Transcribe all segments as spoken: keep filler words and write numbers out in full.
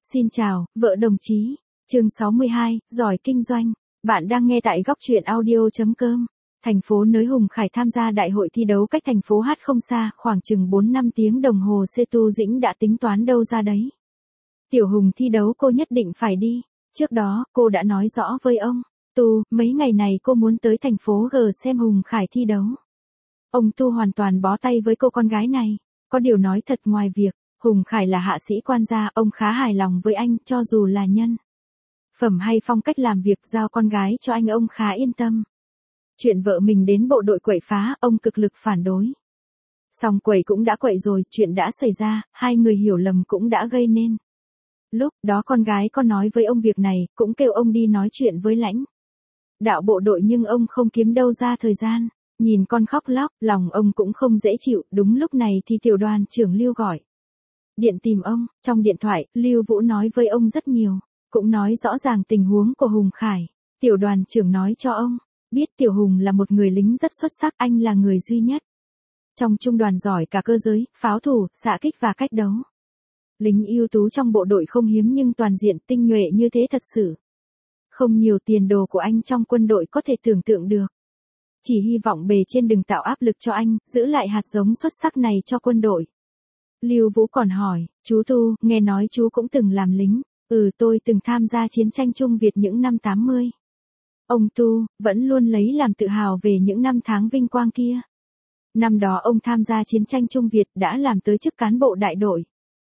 Xin chào, vợ đồng chí. Chương sáu mươi hai, giỏi kinh doanh. Bạn đang nghe tại góc truyện audio.com. Thành phố Nới Hùng Khải tham gia đại hội thi đấu cách thành phố Hát không xa, khoảng chừng bốn năm tiếng đồng hồ xe Tu Dĩnh đã tính toán đâu ra đấy. Tiểu Hùng thi đấu cô nhất định phải đi. Trước đó, cô đã nói rõ với ông. Tu, mấy ngày này cô muốn tới thành phố G xem Hùng Khải thi đấu. Ông Tu hoàn toàn bó tay với cô con gái này. Có điều nói thật, ngoài việc Hùng Khải là hạ sĩ quan gia, ông khá hài lòng với anh, cho dù là nhân phẩm hay phong cách làm việc giao con gái cho anh ông khá yên tâm. Chuyện vợ mình đến bộ đội quậy phá, ông cực lực phản đối. Xong quậy cũng đã quậy rồi, chuyện đã xảy ra, hai người hiểu lầm cũng đã gây nên. Lúc đó con gái có nói với ông việc này, cũng kêu ông đi nói chuyện với lãnh đạo bộ đội, nhưng ông không kiếm đâu ra thời gian. Nhìn con khóc lóc, lòng ông cũng không dễ chịu. Đúng lúc này thì tiểu đoàn trưởng Lưu gọi điện tìm ông. Trong điện thoại, Lưu Vũ nói với ông rất nhiều, cũng nói rõ ràng tình huống của Hùng Khải. Tiểu đoàn trưởng nói cho ông biết Tiểu Hùng là một người lính rất xuất sắc, anh là người duy nhất trong trung đoàn giỏi cả cơ giới, pháo thủ, xạ kích và cách đấu. Lính ưu tú trong bộ đội không hiếm, nhưng toàn diện tinh nhuệ như thế thật sự không nhiều. Tiền đồ của anh trong quân đội có thể tưởng tượng được. Chỉ hy vọng bề trên đừng tạo áp lực cho anh, giữ lại hạt giống xuất sắc này cho quân đội. Lưu Vũ còn hỏi, chú Tu, nghe nói chú cũng từng làm lính. Ừ, tôi từng tham gia chiến tranh Trung Việt những năm tám mươi. Ông Tu vẫn luôn lấy làm tự hào về những năm tháng vinh quang kia. Năm đó ông tham gia chiến tranh Trung Việt đã làm tới chức cán bộ đại đội.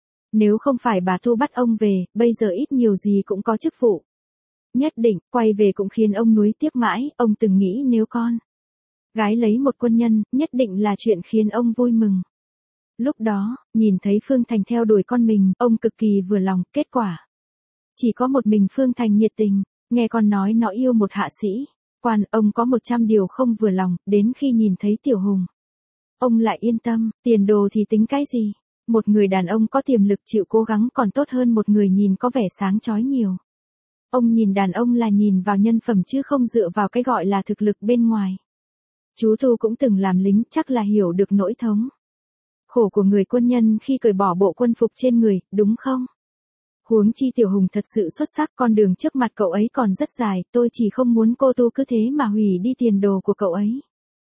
Nếu không phải bà Tu bắt ông về, bây giờ ít nhiều gì cũng có chức vụ nhất định. Quay về cũng khiến ông nuối tiếc mãi. Ông từng nghĩ nếu con gái lấy một quân nhân, nhất định là chuyện khiến ông vui mừng. Lúc đó, nhìn thấy Phương Thành theo đuổi con mình, ông cực kỳ vừa lòng. Kết quả chỉ có một mình Phương Thành nhiệt tình. Nghe con nói nó yêu một hạ sĩ quan, ông có một trăm điều không vừa lòng. Đến khi nhìn thấy Tiểu Hùng, ông lại yên tâm. Tiền đồ thì tính cái gì. Một người đàn ông có tiềm lực chịu cố gắng còn tốt hơn một người nhìn có vẻ sáng chói nhiều. Ông nhìn đàn ông là nhìn vào nhân phẩm chứ không dựa vào cái gọi là thực lực bên ngoài. Chú Tu cũng từng làm lính, chắc là hiểu được nỗi thống khổ của người quân nhân khi cởi bỏ bộ quân phục trên người, đúng không? Huống chi Tiểu Hùng thật sự xuất sắc, con đường trước mặt cậu ấy còn rất dài, tôi chỉ không muốn cô Tu cứ thế mà hủy đi tiền đồ của cậu ấy.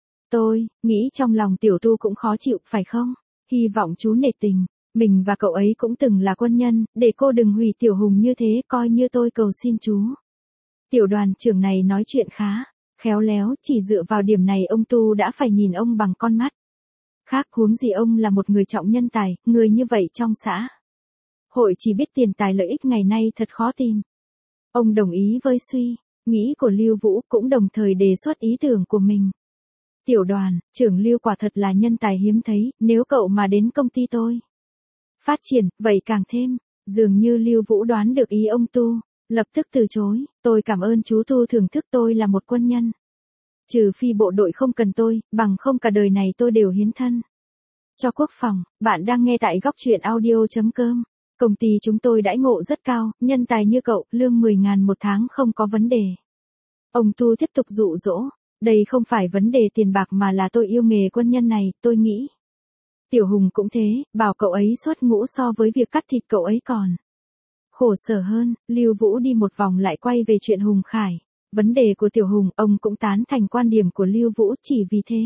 Tôi nghĩ trong lòng Tiểu Tu cũng khó chịu, phải không? Hy vọng chú nể tình, mình và cậu ấy cũng từng là quân nhân, để cô đừng hủy Tiểu Hùng như thế, coi như tôi cầu xin chú. Tiểu đoàn trưởng này nói chuyện khá khéo léo, chỉ dựa vào điểm này ông Tu đã phải nhìn ông bằng con mắt khác. Huống gì ông là một người trọng nhân tài, người như vậy trong xã hội chỉ biết tiền tài lợi ích ngày nay thật khó tìm. Ông đồng ý với suy nghĩ của Lưu Vũ, cũng đồng thời đề xuất ý tưởng của mình. Tiểu đoàn trưởng Lưu quả thật là nhân tài hiếm thấy, nếu cậu mà đến công ty tôi phát triển, vậy càng thêm. Dường như Lưu Vũ đoán được ý ông Tu, lập tức từ chối. Tôi cảm ơn chú Tu thưởng thức tôi là một quân nhân. Trừ phi bộ đội không cần tôi, bằng không cả đời này tôi đều hiến thân cho quốc phòng. Bạn đang nghe tại góc truyện audio.com. Công ty chúng tôi đãi ngộ rất cao, nhân tài như cậu, lương mười ngàn một tháng không có vấn đề. Ông Tu tiếp tục dụ dỗ. Đây không phải vấn đề tiền bạc mà là tôi yêu nghề quân nhân này, tôi nghĩ Tiểu Hùng cũng thế, bảo cậu ấy xuất ngũ so với việc cắt thịt cậu ấy còn khổ sở hơn. Lưu Vũ đi một vòng lại quay về chuyện Hùng Khải. Vấn đề của Tiểu Hùng, ông cũng tán thành quan điểm của Lưu Vũ, chỉ vì thế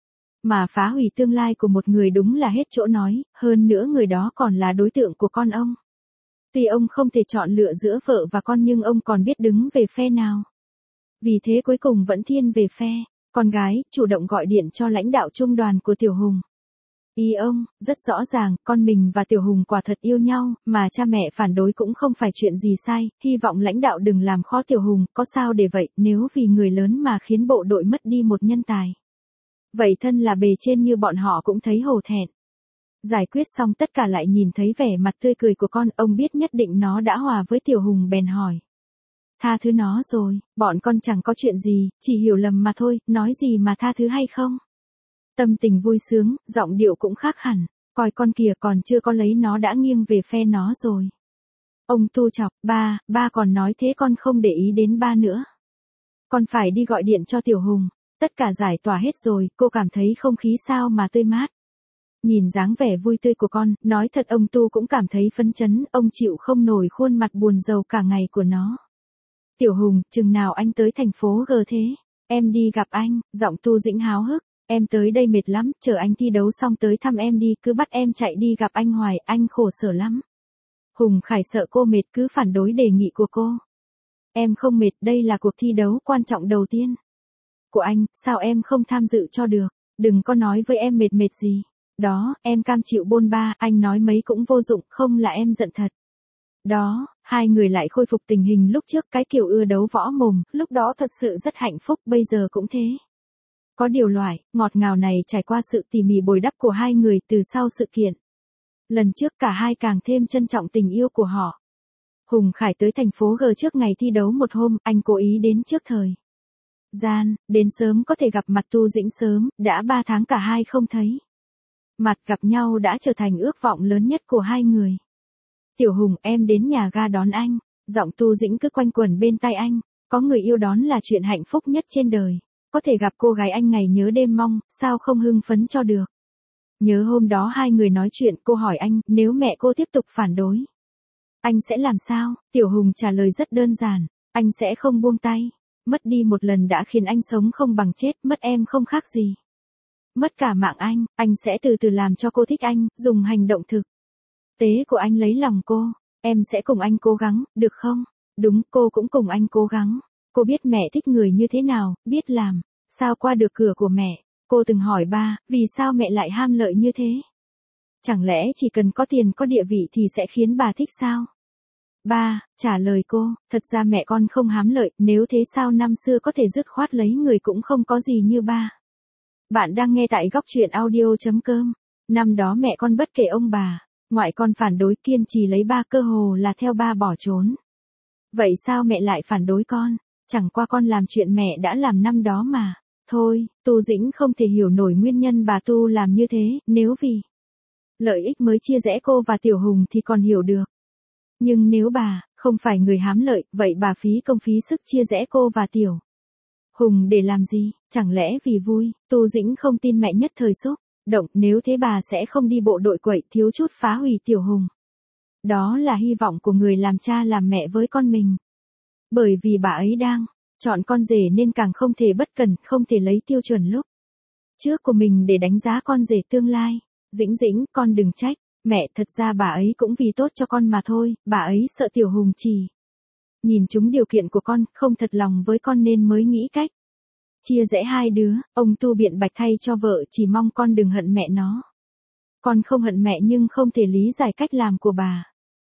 mà phá hủy tương lai của một người đúng là hết chỗ nói, hơn nữa người đó còn là đối tượng của con ông. Tuy ông không thể chọn lựa giữa vợ và con, nhưng ông còn biết đứng về phe nào. Vì thế cuối cùng vẫn thiên về phe con gái, chủ động gọi điện cho lãnh đạo trung đoàn của Tiểu Hùng. Ý ông, rất rõ ràng, con mình và Tiểu Hùng quả thật yêu nhau, mà cha mẹ phản đối cũng không phải chuyện gì sai, hy vọng lãnh đạo đừng làm khó Tiểu Hùng, có sao để vậy, nếu vì người lớn mà khiến bộ đội mất đi một nhân tài. Vậy thân là bề trên như bọn họ cũng thấy hổ thẹn. Giải quyết xong tất cả lại nhìn thấy vẻ mặt tươi cười của con, ông biết nhất định nó đã hòa với Tiểu Hùng bèn hỏi. Tha thứ nó rồi, bọn con chẳng có chuyện gì, chỉ hiểu lầm mà thôi, nói gì mà tha thứ hay không? Tâm tình vui sướng, giọng điệu cũng khác hẳn, coi con kìa, còn chưa có lấy nó đã nghiêng về phe nó rồi. Ông Tu chọc, ba, ba còn nói thế con không để ý đến ba nữa. Con phải đi gọi điện cho Tiểu Hùng, tất cả giải tỏa hết rồi, cô cảm thấy không khí sao mà tươi mát. Nhìn dáng vẻ vui tươi của con, nói thật ông Tu cũng cảm thấy phấn chấn, ông chịu không nổi khuôn mặt buồn rầu cả ngày của nó. Tiểu Hùng, chừng nào anh tới thành phố G thế? Em đi gặp anh, giọng Tu Dĩnh háo hức. Em tới đây mệt lắm, chờ anh thi đấu xong tới thăm em đi, cứ bắt em chạy đi gặp anh hoài, anh khổ sở lắm. Hùng Khải sợ cô mệt cứ phản đối đề nghị của cô. Em không mệt, đây là cuộc thi đấu quan trọng đầu tiên của anh, sao em không tham dự cho được? Đừng có nói với em mệt mệt gì. Đó, em cam chịu bôn ba, anh nói mấy cũng vô dụng, không là em giận thật. Đó, hai người lại khôi phục tình hình lúc trước, cái kiểu ưa đấu võ mồm, lúc đó thật sự rất hạnh phúc, bây giờ cũng thế. Có điều loại, ngọt ngào này trải qua sự tỉ mỉ bồi đắp của hai người từ sau sự kiện. Lần trước cả hai càng thêm trân trọng tình yêu của họ. Hùng Khải tới thành phố G trước ngày thi đấu một hôm, anh cố ý đến trước thời gian, đến sớm có thể gặp mặt Tu Dĩnh sớm, đã ba tháng cả hai không thấy. Mặt gặp nhau đã trở thành ước vọng lớn nhất của hai người. Tiểu Hùng, em đến nhà ga đón anh. Giọng Tu Dĩnh cứ quanh quẩn bên tai anh. Có người yêu đón là chuyện hạnh phúc nhất trên đời. Có thể gặp cô gái anh ngày nhớ đêm mong, sao không hưng phấn cho được. Nhớ hôm đó hai người nói chuyện, cô hỏi anh, nếu mẹ cô tiếp tục phản đối, anh sẽ làm sao? Tiểu Hùng trả lời rất đơn giản, anh sẽ không buông tay. Mất đi một lần đã khiến anh sống không bằng chết, mất em không khác gì mất cả mạng anh, anh sẽ từ từ làm cho cô thích anh, dùng hành động thực tế của anh lấy lòng cô. Em sẽ cùng anh cố gắng, được không? Đúng, cô cũng cùng anh cố gắng. Cô biết mẹ thích người như thế nào, biết làm sao qua được cửa của mẹ. Cô từng hỏi ba, vì sao mẹ lại ham lợi như thế? Chẳng lẽ chỉ cần có tiền có địa vị thì sẽ khiến bà thích sao? Ba, trả lời cô, thật ra mẹ con không hám lợi, nếu thế sao năm xưa có thể dứt khoát lấy người cũng không có gì như ba. Bạn đang nghe tại góc truyện audio.com. Năm đó mẹ con bất kể ông bà, ngoại con phản đối kiên trì lấy ba, cơ hồ là theo ba bỏ trốn. Vậy sao mẹ lại phản đối con? Chẳng qua con làm chuyện mẹ đã làm năm đó mà. Thôi, Tu Dĩnh không thể hiểu nổi nguyên nhân bà Tu làm như thế, nếu vì lợi ích mới chia rẽ cô và Tiểu Hùng thì còn hiểu được. Nhưng nếu bà không phải người hám lợi, vậy bà phí công phí sức chia rẽ cô và Tiểu Hùng để làm gì? Chẳng lẽ vì vui? Tu Dĩnh không tin mẹ nhất thời xúc động, nếu thế bà sẽ không đi bộ đội quậy thiếu chút phá hủy Tiểu Hùng. Đó là hy vọng của người làm cha làm mẹ với con mình. Bởi vì bà ấy đang chọn con rể nên càng không thể bất cẩn, không thể lấy tiêu chuẩn lúc trước của mình để đánh giá con rể tương lai. Dĩnh Dĩnh, con đừng trách. Mẹ, thật ra bà ấy cũng vì tốt cho con mà thôi, bà ấy sợ Tiểu Hùng chỉ nhìn chúng điều kiện của con, không thật lòng với con nên mới nghĩ cách chia rẽ hai đứa. Ông Tu biện bạch thay cho vợ, chỉ mong con đừng hận mẹ nó. Con không hận mẹ nhưng không thể lý giải cách làm của bà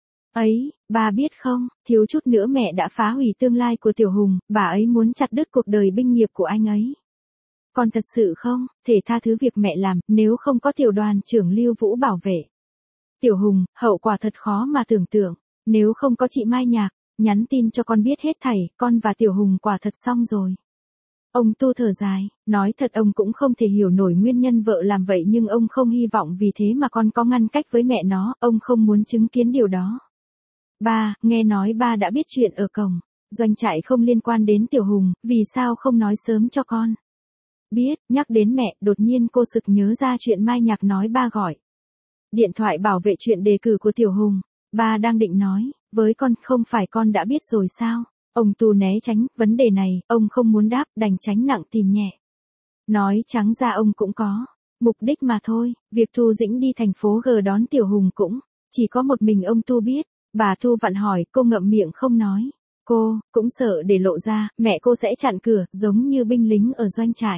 ấy, bà biết không, thiếu chút nữa mẹ đã phá hủy tương lai của Tiểu Hùng, bà ấy muốn chặt đứt cuộc đời binh nghiệp của anh ấy. Con thật sự không thể tha thứ việc mẹ làm, nếu không có tiểu đoàn trưởng Lưu Vũ bảo vệ Tiểu Hùng, hậu quả thật khó mà tưởng tượng. Nếu không có chị Mai Nhạc nhắn tin cho con biết hết thảy, con và Tiểu Hùng quả thật xong rồi. Ông Tu thở dài, nói thật ông cũng không thể hiểu nổi nguyên nhân vợ làm vậy, nhưng ông không hy vọng vì thế mà con có ngăn cách với mẹ nó, ông không muốn chứng kiến điều đó. Ba, nghe nói ba đã biết chuyện ở cổng doanh trại không liên quan đến Tiểu Hùng, vì sao không nói sớm cho con biết? Nhắc đến mẹ, đột nhiên cô sực nhớ ra chuyện Mai Nhạc nói ba gọi điện thoại bảo vệ chuyện đề cử của Tiểu Hùng. Ba đang định nói với con, không phải con đã biết rồi sao? Ông Tu né tránh vấn đề này, ông không muốn đáp, đành tránh nặng tìm nhẹ. Nói trắng ra ông cũng có mục đích mà thôi, việc Tu Dĩnh đi thành phố G đón Tiểu Hùng cũng chỉ có một mình ông Tu biết. Bà Tu vặn hỏi, cô ngậm miệng không nói. Cô cũng sợ để lộ ra, mẹ cô sẽ chặn cửa, giống như binh lính ở doanh trại.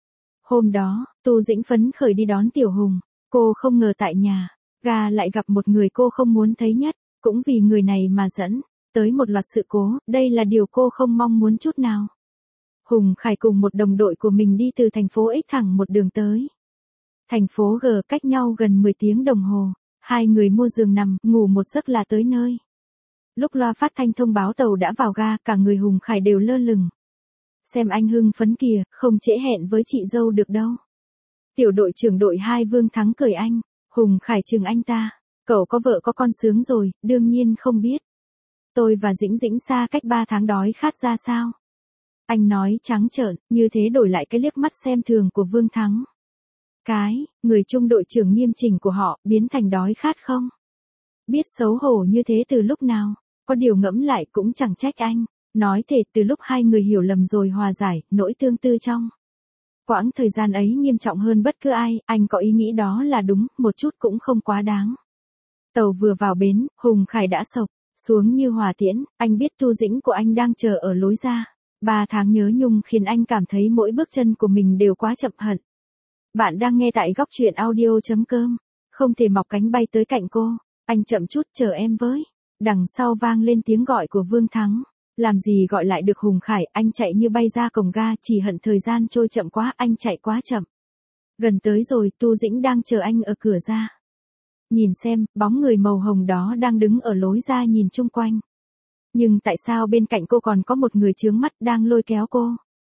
Hôm đó, Tu Dĩnh phấn khởi đi đón Tiểu Hùng. Cô không ngờ tại nhà ga lại gặp một người cô không muốn thấy nhất, cũng vì người này mà dẫn tới một loạt sự cố, đây là điều cô không mong muốn chút nào. Hùng Khải cùng một đồng đội của mình đi từ thành phố X thẳng một đường tới thành phố G, cách nhau gần mười tiếng đồng hồ. Hai người mua giường nằm, ngủ một giấc là tới nơi. Lúc loa phát thanh thông báo tàu đã vào ga, cả người Hùng Khải đều lơ lửng. Xem anh hưng phấn kìa, không trễ hẹn với chị dâu được đâu. Tiểu đội trưởng đội hai Vương Thắng cười anh. Hùng Khải chừng anh ta. Cậu có vợ có con sướng rồi, đương nhiên không biết. Tôi và Dĩnh Dĩnh xa cách ba tháng đói khát ra sao? Anh nói trắng trợn, như thế đổi lại cái liếc mắt xem thường của Vương Thắng. Cái, người trung đội trưởng nghiêm chỉnh của họ, biến thành đói khát không? Biết xấu hổ như thế từ lúc nào? Có điều ngẫm lại cũng chẳng trách anh. Nói thể từ lúc hai người hiểu lầm rồi hòa giải, nỗi tương tư trong quãng thời gian ấy nghiêm trọng hơn bất cứ ai, anh có ý nghĩ đó là đúng, một chút cũng không quá đáng. Tàu vừa vào bến, Hùng Khải đã sộc xuống như hỏa tiễn, anh biết Tu Dĩnh của anh đang chờ ở lối ra. Ba tháng nhớ nhung khiến anh cảm thấy mỗi bước chân của mình đều quá chậm hận. Bạn đang nghe tại góc truyện audio.com. Không thể mọc cánh bay tới cạnh cô. Anh chậm chút chờ em với. Đằng sau vang lên tiếng gọi của Vương Thắng. Làm gì gọi lại được Hùng Khải, anh chạy như bay ra cổng ga, chỉ hận thời gian trôi chậm quá, anh chạy quá chậm. Gần tới rồi, Tu Dĩnh đang chờ anh ở cửa ra. Nhìn xem, bóng người màu hồng đó đang đứng ở lối ra nhìn chung quanh. Nhưng tại sao bên cạnh cô còn có một người chướng mắt đang lôi kéo cô?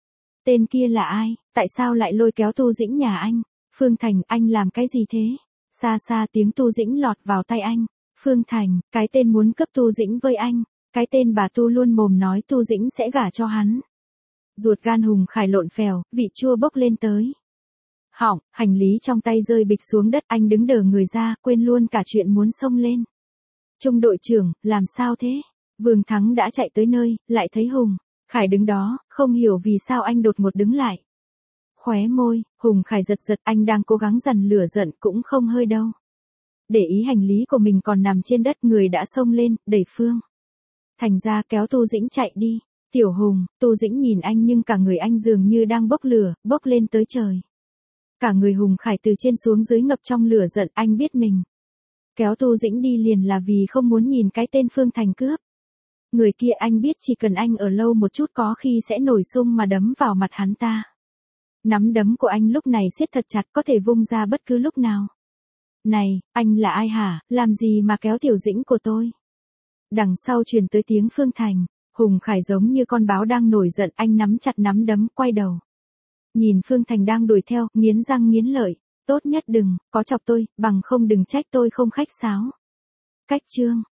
Tên kia là ai? Tại sao lại lôi kéo Tu Dĩnh nhà anh? Phương Thành, anh làm cái gì thế? Xa xa tiếng Tu Dĩnh lọt vào tay anh. Phương Thành, cái tên muốn cướp Tu Dĩnh với anh. Cái tên bà Tu luôn mồm nói Tu Dĩnh sẽ gả cho hắn. Ruột gan Hùng Khải lộn phèo, vị chua bốc lên tới. Hỏng, hành lý trong tay rơi bịch xuống đất, anh đứng đờ người ra, quên luôn cả chuyện muốn xông lên. Trung đội trưởng, làm sao thế? Vương Thắng đã chạy tới nơi, lại thấy Hùng Khải đứng đó, không hiểu vì sao anh đột ngột đứng lại. Khóe môi, Hùng Khải giật giật, anh đang cố gắng dằn lửa giận cũng không hơi đâu. Để ý hành lý của mình còn nằm trên đất, người đã xông lên, đẩy Phương Thành ra kéo Tu Dĩnh chạy đi. Tiểu Hùng, Tu Dĩnh nhìn anh nhưng cả người anh dường như đang bốc lửa, bốc lên tới trời. Cả người Hùng Khải từ trên xuống dưới ngập trong lửa giận, anh biết mình kéo Tu Dĩnh đi liền là vì không muốn nhìn cái tên Phương Thành cướp. Người kia anh biết chỉ cần anh ở lâu một chút có khi sẽ nổi xung mà đấm vào mặt hắn ta. Nắm đấm của anh lúc này siết thật chặt, có thể vung ra bất cứ lúc nào. Này, anh là ai hả, làm gì mà kéo Tiểu Dĩnh của tôi? Đằng sau truyền tới tiếng Phương Thành. Hùng Khải giống như con báo đang nổi giận, anh nắm chặt nắm đấm, quay đầu. Nhìn Phương Thành đang đuổi theo, nghiến răng nghiến lợi. Tốt nhất đừng có chọc tôi, bằng không đừng trách tôi không khách sáo. Cách chương